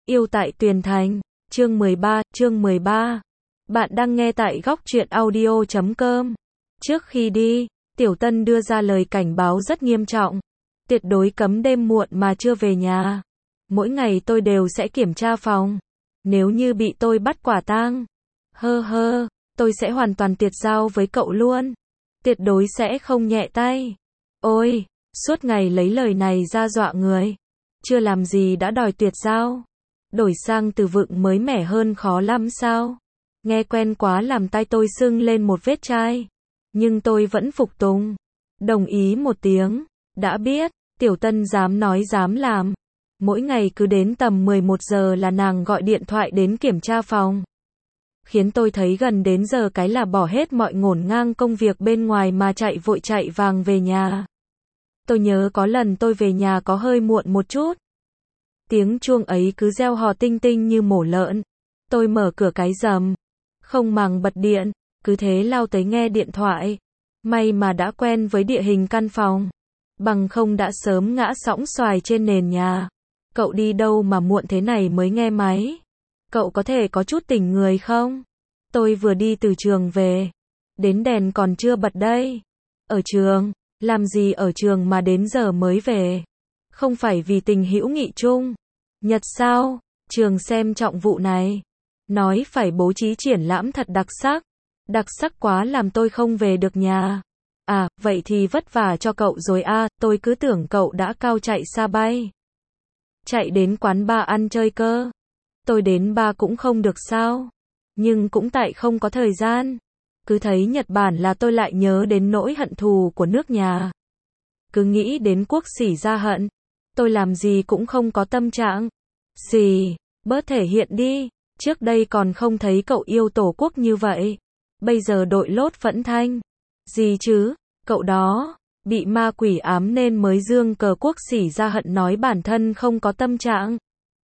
Yêu tại Tuyền Thành, chương 13. Bạn đang nghe tại góc truyện audio.com. Trước khi đi, Tiểu Tân đưa ra lời cảnh báo rất nghiêm trọng. Tuyệt đối cấm đêm muộn mà chưa về nhà. Mỗi ngày tôi đều sẽ kiểm tra phòng. Nếu như bị tôi bắt quả tang, tôi sẽ hoàn toàn tuyệt giao với cậu luôn. Tuyệt đối sẽ không nhẹ tay. Ôi, suốt ngày lấy lời này ra dọa người. Chưa làm gì đã đòi tuyệt giao. Đổi sang từ vựng mới mẻ hơn khó lắm sao? Nghe quen quá làm tay tôi sưng lên một vết chai. Nhưng tôi vẫn phục tùng. Đồng ý một tiếng. Đã biết, Tiểu Tân dám nói dám làm. Mỗi ngày cứ đến tầm 11 giờ là nàng gọi điện thoại đến kiểm tra phòng. Khiến tôi thấy gần đến giờ cái là bỏ hết mọi ngổn ngang công việc bên ngoài mà chạy vội chạy vàng về nhà. Tôi nhớ có lần tôi về nhà có hơi muộn một chút. Tiếng chuông ấy cứ reo hò tinh tinh như mổ lợn. Tôi mở cửa cái rầm. Không màng bật điện, cứ thế lao tới nghe điện thoại. May mà đã quen với địa hình căn phòng. Bằng không đã sớm ngã sõng xoài trên nền nhà. Cậu đi đâu mà muộn thế này mới nghe máy? Cậu có thể có chút tỉnh người không? Tôi vừa đi từ trường về. Đến đèn còn chưa bật đây. Ở trường? Làm gì ở trường mà đến giờ mới về? Không phải vì tình hữu nghị chung. Nhật sao? Trường xem trọng vụ này. Nói phải bố trí triển lãm thật đặc sắc. Đặc sắc quá làm tôi không về được nhà. À, vậy thì vất vả cho cậu rồi à, tôi cứ tưởng cậu đã cao chạy xa bay. Chạy đến quán bar ăn chơi cơ. Tôi đến bar cũng không được sao. Nhưng cũng tại không có thời gian. Cứ thấy Nhật Bản là tôi lại nhớ đến nỗi hận thù của nước nhà. Cứ nghĩ đến quốc sỉ ra hận. Tôi làm gì cũng không có tâm trạng. Gì, bớt thể hiện đi. Trước đây còn không thấy cậu yêu tổ quốc như vậy. Bây giờ đội lốt Phẫn Thanh. Gì chứ, cậu đó, bị ma quỷ ám nên mới dương cờ quốc sỉ ra hận nói bản thân không có tâm trạng.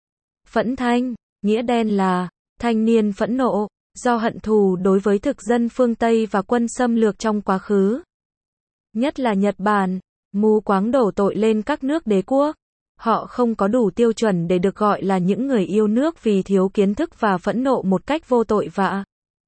Phẫn Thanh, nghĩa đen là, thanh niên phẫn nộ, do hận thù đối với thực dân phương Tây và quân xâm lược trong quá khứ. Nhất là Nhật Bản, mù quáng đổ tội lên các nước đế quốc. Họ không có đủ tiêu chuẩn để được gọi là những người yêu nước vì thiếu kiến thức và phẫn nộ một cách vô tội vạ.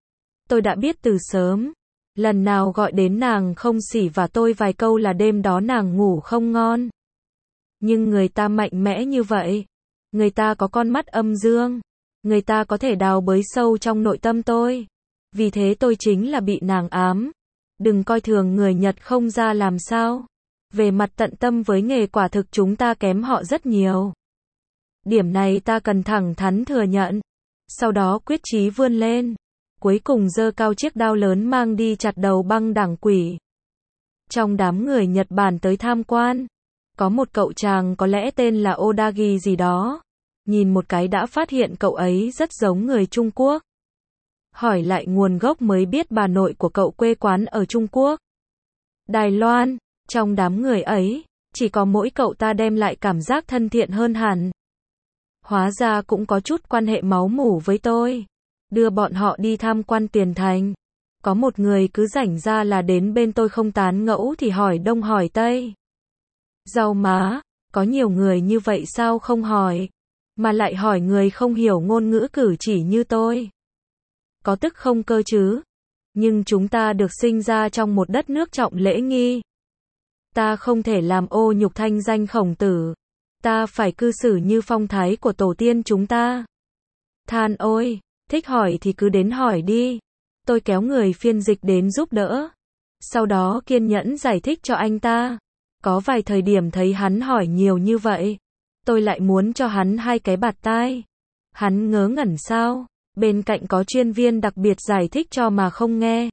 Tôi đã biết từ sớm. Lần nào gọi đến nàng không xỉ và tôi vài câu là đêm đó nàng ngủ không ngon. Nhưng người ta mạnh mẽ như vậy. Người ta có con mắt âm dương. Người ta có thể đào bới sâu trong nội tâm tôi. Vì thế tôi chính là bị nàng ám. Đừng coi thường người Nhật không ra làm sao. Về mặt tận tâm với nghề quả thực chúng ta kém họ rất nhiều. Điểm này ta cần thẳng thắn thừa nhận. Sau đó quyết chí vươn lên. Cuối cùng giơ cao chiếc đao lớn mang đi chặt đầu băng đảng quỷ. Trong đám người Nhật Bản tới tham quan, có một cậu chàng có lẽ tên là Odagi gì đó. Nhìn một cái đã phát hiện cậu ấy rất giống người Trung Quốc. Hỏi lại nguồn gốc mới biết bà nội của cậu quê quán ở Trung Quốc. Đài Loan, trong đám người ấy, chỉ có mỗi cậu ta đem lại cảm giác thân thiện hơn hẳn. Hóa ra cũng có chút quan hệ máu mủ với tôi. Đưa bọn họ đi tham quan Tuyền Thành. Có một người cứ rảnh ra là đến bên tôi không tán ngẫu thì hỏi đông hỏi tây. Rau má, có nhiều người như vậy sao không hỏi, mà lại hỏi người không hiểu ngôn ngữ cử chỉ như tôi. Có tức không cơ chứ? Nhưng chúng ta được sinh ra trong một đất nước trọng lễ nghi. Ta không thể làm ô nhục thanh danh Khổng Tử. Ta phải cư xử như phong thái của tổ tiên chúng ta. Than ôi, thích hỏi thì cứ đến hỏi đi. Tôi kéo người phiên dịch đến giúp đỡ. Sau đó kiên nhẫn giải thích cho anh ta. Có vài thời điểm thấy hắn hỏi nhiều như vậy. Tôi lại muốn cho hắn hai cái bạt tai. Hắn ngớ ngẩn sao? Bên cạnh có chuyên viên đặc biệt giải thích cho mà không nghe.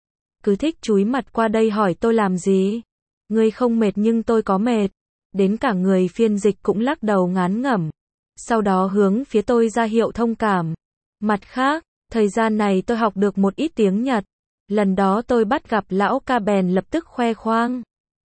Cứ thích chúi mặt qua đây hỏi tôi làm gì? Ngươi không mệt nhưng tôi có mệt. Đến cả người phiên dịch cũng lắc đầu ngán ngẩm. Sau đó hướng phía tôi ra hiệu thông cảm. Mặt khác, thời gian này tôi học được một ít tiếng Nhật. Lần đó tôi bắt gặp lão ca bèn lập tức khoe khoang.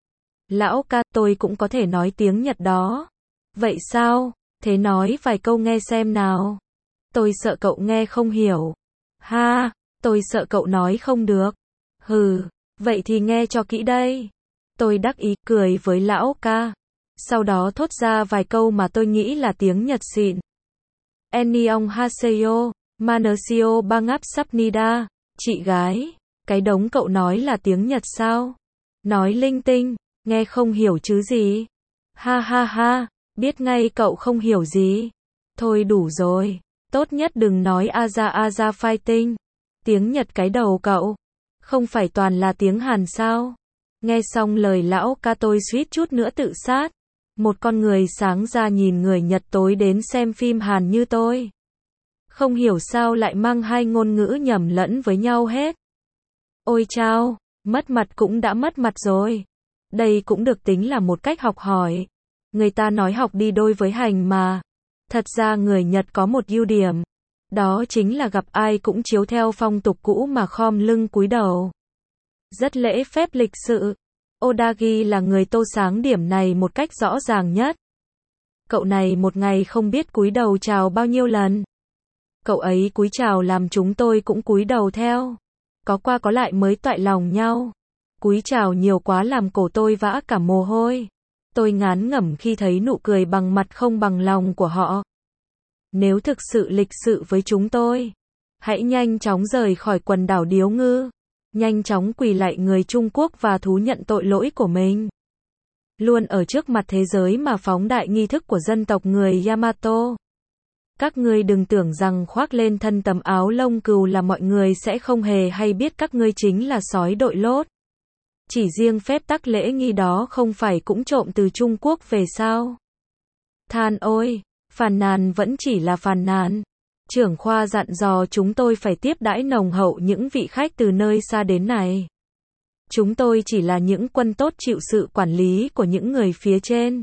Lão ca, tôi cũng có thể nói tiếng Nhật đó. Vậy sao? Thế nói vài câu nghe xem nào. Tôi sợ cậu nghe không hiểu. Ha, tôi sợ cậu nói không được. Hừ, vậy thì nghe cho kỹ đây. Tôi đắc ý cười với lão ca. Sau đó thốt ra vài câu mà tôi nghĩ là tiếng Nhật xịn. Annyeonghaseyo, Manasio Bangap Sapnida, chị gái, cái đống cậu nói là tiếng Nhật sao? Nói linh tinh, nghe không hiểu chứ gì. Ha ha ha, biết ngay cậu không hiểu gì. Thôi đủ rồi, tốt nhất đừng nói aza fighting. Tiếng Nhật cái đầu cậu, không phải toàn là tiếng Hàn sao? Nghe xong lời lão ca tôi suýt chút nữa tự sát. Một con người sáng ra nhìn người Nhật tối đến xem phim Hàn như tôi. Không hiểu sao lại mang hai ngôn ngữ nhầm lẫn với nhau hết. Ôi chao, mất mặt cũng đã mất mặt rồi. Đây cũng được tính là một cách học hỏi. Người ta nói học đi đôi với hành mà. Thật ra người Nhật có một ưu điểm. Đó chính là gặp ai cũng chiếu theo phong tục cũ mà khom lưng cúi đầu. Rất lễ phép lịch sự. Odagi là người tô sáng điểm này một cách rõ ràng nhất. Cậu này một ngày không biết cúi đầu chào bao nhiêu lần. Cậu ấy cúi chào làm chúng tôi cũng cúi đầu theo. Có qua có lại mới toại lòng nhau. Cúi chào nhiều quá làm cổ tôi vã cả mồ hôi. Tôi ngán ngẩm khi thấy nụ cười bằng mặt không bằng lòng của họ. Nếu thực sự lịch sự với chúng tôi, hãy nhanh chóng rời khỏi quần đảo Điếu Ngư. Nhanh chóng quỳ lạy người Trung Quốc và thú nhận tội lỗi của mình. Luôn ở trước mặt thế giới mà phóng đại nghi thức của dân tộc người Yamato. Các ngươi đừng tưởng rằng khoác lên thân tấm áo lông cừu là mọi người sẽ không hề hay biết các ngươi chính là sói đội lốt. Chỉ riêng phép tắc lễ nghi đó không phải cũng trộm từ Trung Quốc về sao? Than ôi, phàn nàn vẫn chỉ là phàn nàn. Trưởng khoa dặn dò chúng tôi phải tiếp đãi nồng hậu những vị khách từ nơi xa đến này. Chúng tôi chỉ là những quân tốt chịu sự quản lý của những người phía trên.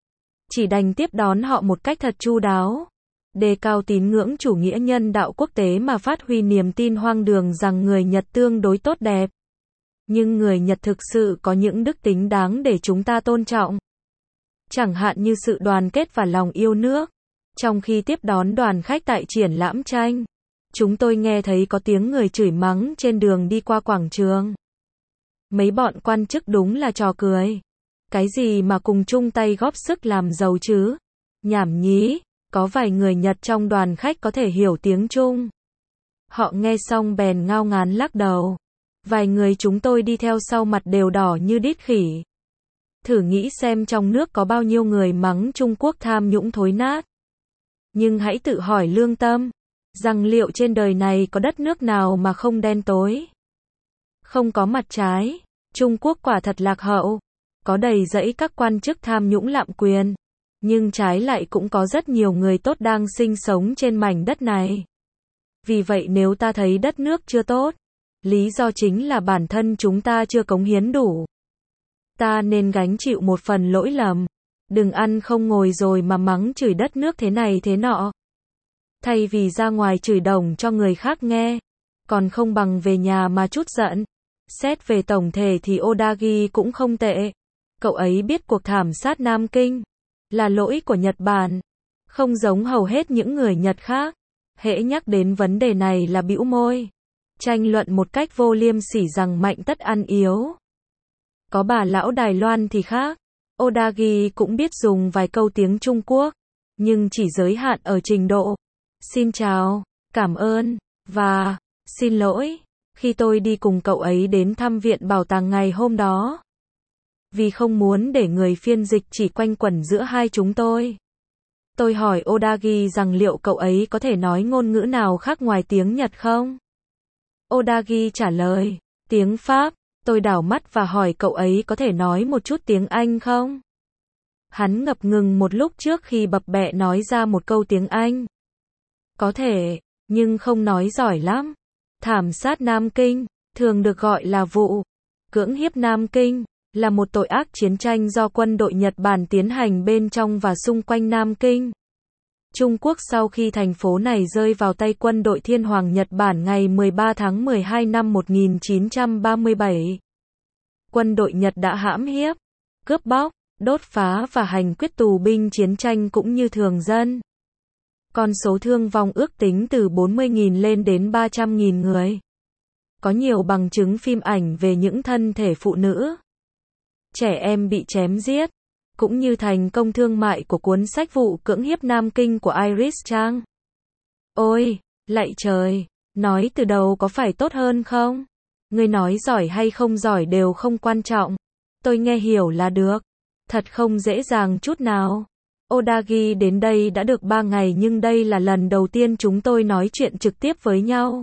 Chỉ đành tiếp đón họ một cách thật chu đáo. Đề cao tín ngưỡng chủ nghĩa nhân đạo quốc tế mà phát huy niềm tin hoang đường rằng người Nhật tương đối tốt đẹp. Nhưng người Nhật thực sự có những đức tính đáng để chúng ta tôn trọng. Chẳng hạn như sự đoàn kết và lòng yêu nước. Trong khi tiếp đón đoàn khách tại triển lãm tranh, chúng tôi nghe thấy có tiếng người chửi mắng trên đường đi qua quảng trường. Mấy bọn quan chức đúng là trò cười. Cái gì mà cùng chung tay góp sức làm giàu chứ? Nhảm nhí, có vài người Nhật trong đoàn khách có thể hiểu tiếng Trung. Họ nghe xong bèn ngao ngán lắc đầu. Vài người chúng tôi đi theo sau mặt đều đỏ như đít khỉ. Thử nghĩ xem trong nước có bao nhiêu người mắng Trung Quốc tham nhũng thối nát. Nhưng hãy tự hỏi lương tâm, rằng liệu trên đời này có đất nước nào mà không đen tối? Không có mặt trái, Trung Quốc quả thật lạc hậu, có đầy rẫy các quan chức tham nhũng lạm quyền, nhưng trái lại cũng có rất nhiều người tốt đang sinh sống trên mảnh đất này. Vì vậy nếu ta thấy đất nước chưa tốt, lý do chính là bản thân chúng ta chưa cống hiến đủ. Ta nên gánh chịu một phần lỗi lầm. Đừng ăn không ngồi rồi mà mắng chửi đất nước thế này thế nọ. Thay vì ra ngoài chửi đồng cho người khác nghe, còn không bằng về nhà mà trút giận. Xét về tổng thể thì Odagi cũng không tệ. Cậu ấy biết cuộc thảm sát Nam Kinh là lỗi của Nhật Bản. Không giống hầu hết những người Nhật khác. Hễ nhắc đến vấn đề này là bĩu môi. Tranh luận một cách vô liêm sỉ rằng mạnh tất ăn yếu. Có bà lão Đài Loan thì khác. Odagi cũng biết dùng vài câu tiếng Trung Quốc, nhưng chỉ giới hạn ở trình độ xin chào, cảm ơn, và xin lỗi, khi tôi đi cùng cậu ấy đến thăm viện bảo tàng ngày hôm đó. Vì không muốn để người phiên dịch chỉ quanh quẩn giữa hai chúng tôi. Tôi hỏi Odagi rằng liệu cậu ấy có thể nói ngôn ngữ nào khác ngoài tiếng Nhật không? Odagi trả lời, tiếng Pháp. Tôi đảo mắt và hỏi cậu ấy có thể nói một chút tiếng Anh không? Hắn ngập ngừng một lúc trước khi bập bẹ nói ra một câu tiếng Anh. Có thể, nhưng không nói giỏi lắm. Thảm sát Nam Kinh, thường được gọi là vụ cưỡng hiếp Nam Kinh, là một tội ác chiến tranh do quân đội Nhật Bản tiến hành bên trong và xung quanh Nam Kinh. Trung Quốc sau khi thành phố này rơi vào tay quân đội Thiên Hoàng Nhật Bản ngày 13 tháng 12 năm 1937. Quân đội Nhật đã hãm hiếp, cướp bóc, đốt phá và hành quyết tù binh chiến tranh cũng như thường dân. Con số thương vong ước tính từ 40.000 lên đến 300.000 người. Có nhiều bằng chứng phim ảnh về những thân thể phụ nữ, trẻ em bị chém giết, cũng như thành công thương mại của cuốn sách Vụ cưỡng hiếp Nam Kinh của Iris Chang. Ôi, lạy trời, nói từ đầu có phải tốt hơn không? Ngươi nói giỏi hay không giỏi đều không quan trọng. Tôi nghe hiểu là được. Thật không dễ dàng chút nào. Odagi đến đây đã được 3 ngày nhưng đây là lần đầu tiên chúng tôi nói chuyện trực tiếp với nhau.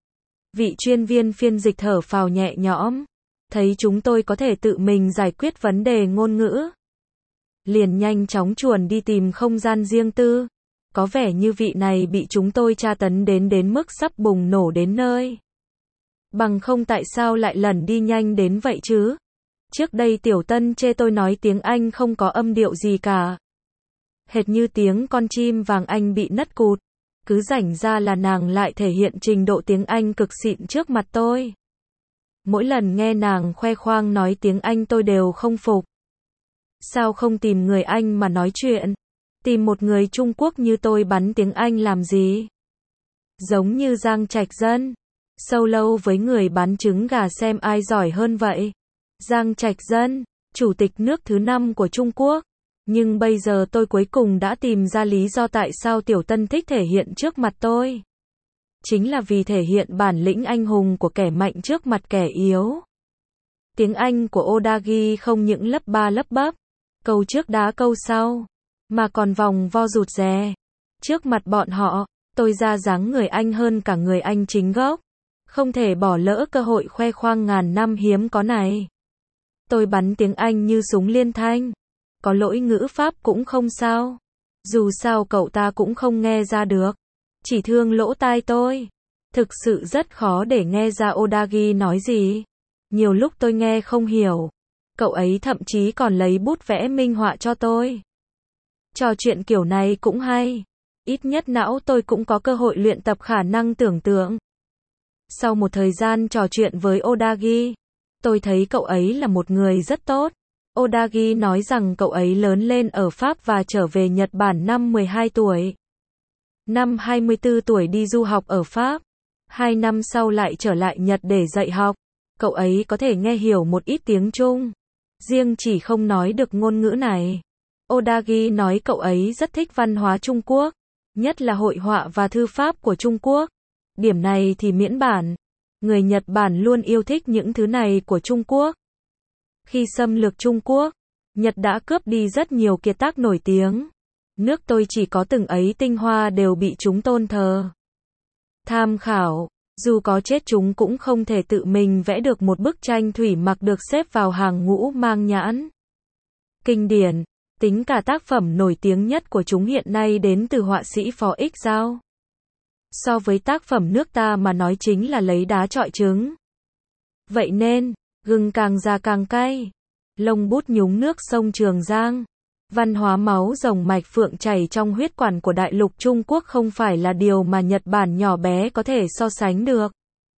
Vị chuyên viên phiên dịch thở phào nhẹ nhõm. Thấy chúng tôi có thể tự mình giải quyết vấn đề ngôn ngữ. Liền nhanh chóng chuồn đi tìm không gian riêng tư. Có vẻ như vị này bị chúng tôi tra tấn đến mức sắp bùng nổ đến nơi. Bằng không tại sao lại lẩn đi nhanh đến vậy chứ? Trước đây Tiểu Tân chê tôi nói tiếng Anh không có âm điệu gì cả. Hệt như tiếng con chim vàng Anh bị nất cụt. Cứ rảnh ra là nàng lại thể hiện trình độ tiếng Anh cực xịn trước mặt tôi. Mỗi lần nghe nàng khoe khoang nói tiếng Anh tôi đều không phục. Sao không tìm người Anh mà nói chuyện? Tìm một người Trung Quốc như tôi bắn tiếng Anh làm gì? Giống như Giang Trạch Dân. Sâu lâu với người bán trứng gà xem ai giỏi hơn vậy. Giang Trạch Dân, chủ tịch nước thứ 5 của Trung Quốc. Nhưng bây giờ tôi cuối cùng đã tìm ra lý do tại sao Tiểu Tân thích thể hiện trước mặt tôi. Chính là vì thể hiện bản lĩnh anh hùng của kẻ mạnh trước mặt kẻ yếu. Tiếng Anh của Odagi không những lấp ba lấp bắp, câu trước đá câu sau, mà còn vòng vo rụt rè. Trước mặt bọn họ, tôi ra dáng người Anh hơn cả người Anh chính gốc. Không thể bỏ lỡ cơ hội khoe khoang ngàn năm hiếm có này. Tôi bắn tiếng Anh như súng liên thanh. Có lỗi ngữ pháp cũng không sao. Dù sao cậu ta cũng không nghe ra được. Chỉ thương lỗ tai tôi. Thực sự rất khó để nghe ra Odagi nói gì. Nhiều lúc tôi nghe không hiểu. Cậu ấy thậm chí còn lấy bút vẽ minh họa cho tôi. Trò chuyện kiểu này cũng hay. Ít nhất não tôi cũng có cơ hội luyện tập khả năng tưởng tượng. Sau một thời gian trò chuyện với Odagi, tôi thấy cậu ấy là một người rất tốt. Odagi nói rằng cậu ấy lớn lên ở Pháp và trở về Nhật Bản năm 12 tuổi. Năm 24 tuổi đi du học ở Pháp. 2 năm sau lại trở lại Nhật để dạy học. Cậu ấy có thể nghe hiểu một ít tiếng Trung. Riêng chỉ không nói được ngôn ngữ này. Odagi nói cậu ấy rất thích văn hóa Trung Quốc. Nhất là hội họa và thư pháp của Trung Quốc. Điểm này thì miễn bản. Người Nhật Bản luôn yêu thích những thứ này của Trung Quốc. Khi xâm lược Trung Quốc, Nhật đã cướp đi rất nhiều kiệt tác nổi tiếng. Nước tôi chỉ có từng ấy tinh hoa đều bị chúng tôn thờ. Tham khảo, dù có chết chúng cũng không thể tự mình vẽ được một bức tranh thủy mặc được xếp vào hàng ngũ mang nhãn. Kinh điển, tính cả tác phẩm nổi tiếng nhất của chúng hiện nay đến từ họa sĩ Phó Ích Giao. So với tác phẩm nước ta mà nói chính là lấy đá chọi trứng. Vậy nên, gừng càng già càng cay. Lông bút nhúng nước sông Trường Giang. Văn hóa máu rồng mạch phượng chảy trong huyết quản của đại lục Trung Quốc không phải là điều mà Nhật Bản nhỏ bé có thể so sánh được.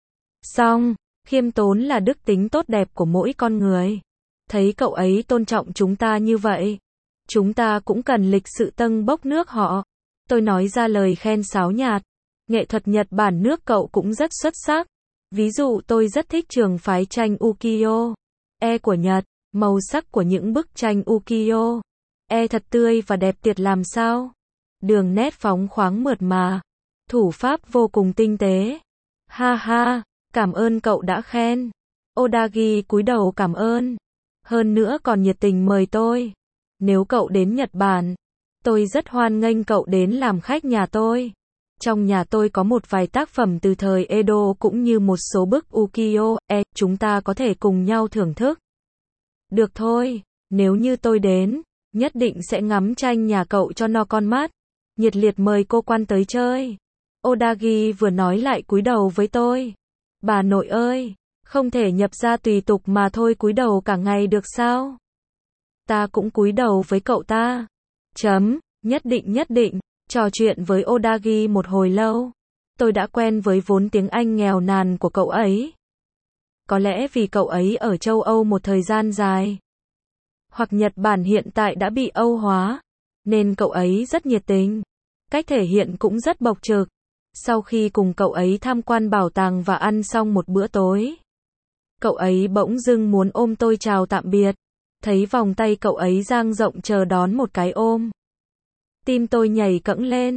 Song, khiêm tốn là đức tính tốt đẹp của mỗi con người. Thấy cậu ấy tôn trọng chúng ta như vậy, chúng ta cũng cần lịch sự tâng bốc nước họ. Tôi nói ra lời khen sáo nhạt. Nghệ thuật Nhật Bản nước cậu cũng rất xuất sắc. Ví dụ tôi rất thích trường phái tranh ukiyo-e của Nhật. Màu sắc của những bức tranh ukiyo-e thật tươi và đẹp tuyệt làm sao. Đường nét phóng khoáng mượt mà. Thủ pháp vô cùng tinh tế. Ha ha, cảm ơn cậu đã khen. Odagi cúi đầu cảm ơn. Hơn nữa còn nhiệt tình mời tôi. Nếu cậu đến Nhật Bản, tôi rất hoan nghênh cậu đến làm khách nhà tôi. Trong nhà tôi có một vài tác phẩm từ thời Edo cũng như một số bức ukiyo-e, chúng ta có thể cùng nhau thưởng thức. Được thôi, nếu như tôi đến, nhất định sẽ ngắm tranh nhà cậu cho no con mắt. Nhiệt liệt mời cô quan tới chơi. Odagi vừa nói lại cúi đầu với tôi. Bà nội ơi, không thể nhập gia tùy tục mà thôi cúi đầu cả ngày được sao? Ta cũng cúi đầu với cậu ta. Nhất định. Trò chuyện với Odagi một hồi lâu. Tôi đã quen với vốn tiếng Anh nghèo nàn của cậu ấy. Có lẽ vì cậu ấy ở châu Âu một thời gian dài. Hoặc Nhật Bản hiện tại đã bị Âu hóa. Nên cậu ấy rất nhiệt tình. Cách thể hiện cũng rất bộc trực. Sau khi cùng cậu ấy tham quan bảo tàng và ăn xong một bữa tối, cậu ấy bỗng dưng muốn ôm tôi chào tạm biệt. Thấy vòng tay cậu ấy dang rộng chờ đón một cái ôm. Tim tôi nhảy cẫng lên.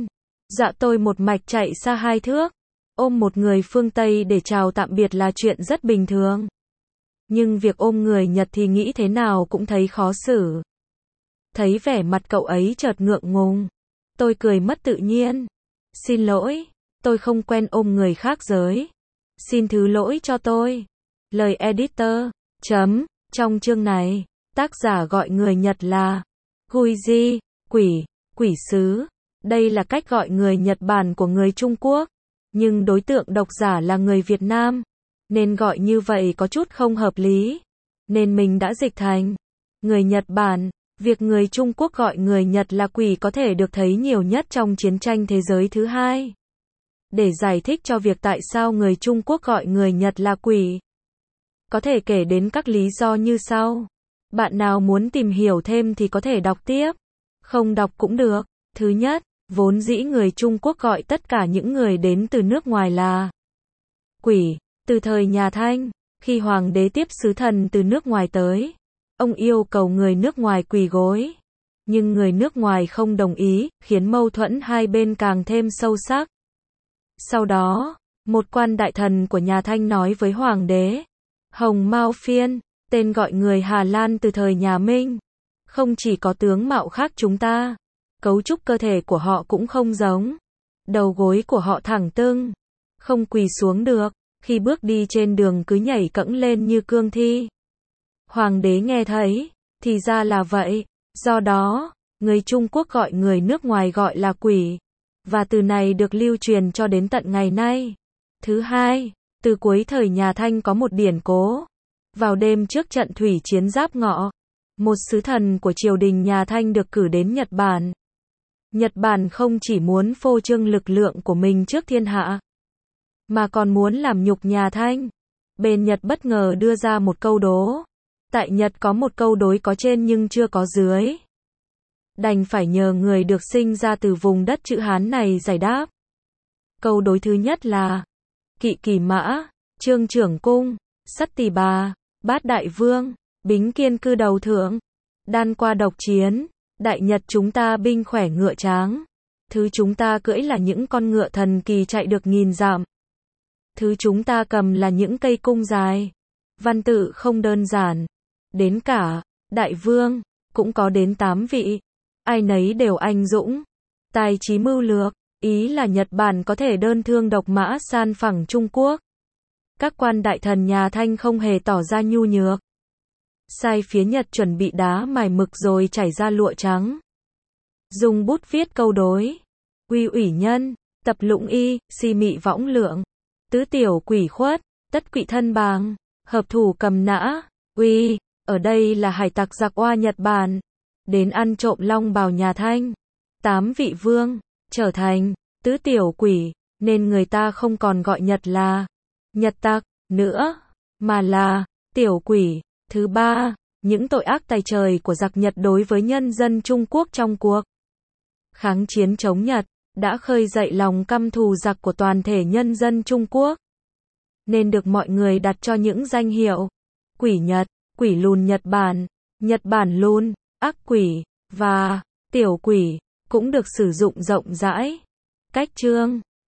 Dạ tôi một mạch chạy xa 2 thước. Ôm một người phương Tây để chào tạm biệt là chuyện rất bình thường. Nhưng việc ôm người Nhật thì nghĩ thế nào cũng thấy khó xử. Thấy vẻ mặt cậu ấy chợt ngượng ngùng. Tôi cười mất tự nhiên. Xin lỗi, tôi không quen ôm người khác giới. Xin thứ lỗi cho tôi. Lời editor. Trong chương này, tác giả gọi người Nhật là Guiji, quỷ sứ. Đây là cách gọi người Nhật Bản của người Trung Quốc. Nhưng đối tượng độc giả là người Việt Nam. Nên gọi như vậy có chút không hợp lý. Nên mình đã dịch thành người Nhật Bản. Việc người Trung Quốc gọi người Nhật là quỷ có thể được thấy nhiều nhất trong chiến tranh thế giới thứ hai. Để giải thích cho việc tại sao người Trung Quốc gọi người Nhật là quỷ, có thể kể đến các lý do như sau. Bạn nào muốn tìm hiểu thêm thì có thể đọc tiếp. Không đọc cũng được. Thứ nhất, vốn dĩ người Trung Quốc gọi tất cả những người đến từ nước ngoài là quỷ. Từ thời nhà Thanh, khi hoàng đế tiếp sứ thần từ nước ngoài tới, ông yêu cầu người nước ngoài quỳ gối. Nhưng người nước ngoài không đồng ý, khiến mâu thuẫn hai bên càng thêm sâu sắc. Sau đó, một quan đại thần của nhà Thanh nói với hoàng đế, Hồng Mao Phiên, tên gọi người Hà Lan từ thời nhà Minh, không chỉ có tướng mạo khác chúng ta, cấu trúc cơ thể của họ cũng không giống. Đầu gối của họ thẳng tưng, không quỳ xuống được, khi bước đi trên đường cứ nhảy cẫng lên như cương thi. Hoàng đế nghe thấy, thì ra là vậy. Do đó, người Trung Quốc gọi người nước ngoài gọi là quỷ. Và từ này được lưu truyền cho đến tận ngày nay. Thứ hai, từ cuối thời nhà Thanh có một điển cố. Vào đêm trước trận thủy chiến Giáp Ngọ, một sứ thần của triều đình nhà Thanh được cử đến Nhật Bản. Nhật Bản không chỉ muốn phô trương lực lượng của mình trước thiên hạ, mà còn muốn làm nhục nhà Thanh. Bên Nhật bất ngờ đưa ra một câu đố. Tại Nhật có một câu đối có trên nhưng chưa có dưới. Đành phải nhờ người được sinh ra từ vùng đất chữ Hán này giải đáp. Câu đối thứ nhất là Kỵ Kỳ Mã, Trương Trưởng Cung, Sắt Tỳ Bà, Bát Đại Vương, Bính Kiên Cư Đầu Thượng, Đan Qua Độc Chiến. Đại Nhật chúng ta binh khỏe ngựa tráng. Thứ chúng ta cưỡi là những con ngựa thần kỳ chạy được 1000 dặm. Thứ chúng ta cầm là những cây cung dài. Văn tự không đơn giản. Đến cả Đại Vương cũng có đến 8 vị. Ai nấy đều anh dũng, tài trí mưu lược. Ý là Nhật Bản có thể đơn thương độc mã san phẳng Trung Quốc. Các quan đại thần nhà Thanh không hề tỏ ra nhu nhược. Sai phía Nhật chuẩn bị đá mài mực rồi chảy ra lụa trắng. Dùng bút viết câu đối. Uy ủy nhân, tập lũng y, si mị võng lượng. Tứ tiểu quỷ khuất, tất quỷ thân bàng. Hợp thủ cầm nã, uy. Ở đây là hải tặc giặc oa Nhật Bản. Đến ăn trộm long bào nhà Thanh. 8 vị vương, trở thành tứ tiểu quỷ. Nên người ta không còn gọi Nhật là Nhật tặc nữa, mà là tiểu quỷ. Thứ ba, những tội ác tày trời của giặc Nhật đối với nhân dân Trung Quốc trong cuộc kháng chiến chống Nhật, đã khơi dậy lòng căm thù giặc của toàn thể nhân dân Trung Quốc. Nên được mọi người đặt cho những danh hiệu quỷ Nhật, quỷ lùn Nhật Bản lùn, ác quỷ, và tiểu quỷ, cũng được sử dụng rộng rãi. Cách chương